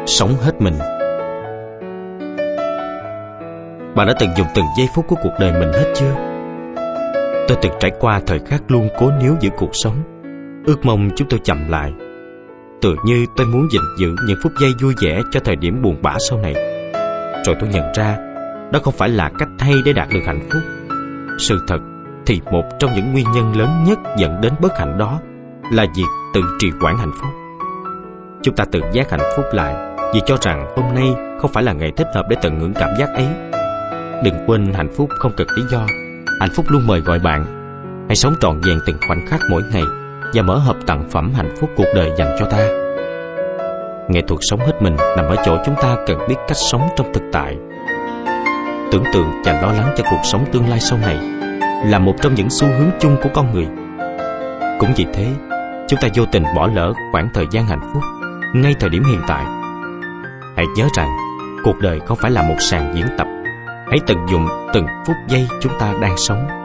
sống hết mình. Bạn đã từng dùng từng giây phút của cuộc đời mình hết chưa? Tôi từng trải qua thời khắc luôn cố níu giữ cuộc sống, ước mong chúng tôi chậm lại. Tự như tôi muốn gìn giữ những phút giây vui vẻ cho thời điểm buồn bã sau này. Rồi tôi nhận ra đó không phải là cách hay để đạt được hạnh phúc. Sự thật thì một trong những nguyên nhân lớn nhất dẫn đến bất hạnh đó là việc tự trì hoãn hạnh phúc. Chúng ta tự giác hạnh phúc lại vì cho rằng hôm nay không phải là ngày thích hợp để tận hưởng cảm giác ấy. Đừng quên hạnh phúc không cần lý do. Hạnh phúc luôn mời gọi bạn. Hãy sống trọn vẹn từng khoảnh khắc mỗi ngày và mở hộp tặng phẩm hạnh phúc cuộc đời dành cho ta. Nghệ thuật sống hết mình nằm ở chỗ chúng ta cần biết cách sống trong thực tại. Tưởng tượng và lo lắng cho cuộc sống tương lai sau này là một trong những xu hướng chung của con người. Cũng vì thế, chúng ta vô tình bỏ lỡ khoảng thời gian hạnh phúc ngay thời điểm hiện tại. Hãy nhớ rằng cuộc đời không phải là một sàn diễn tập. Hãy tận dụng từng phút giây chúng ta đang sống.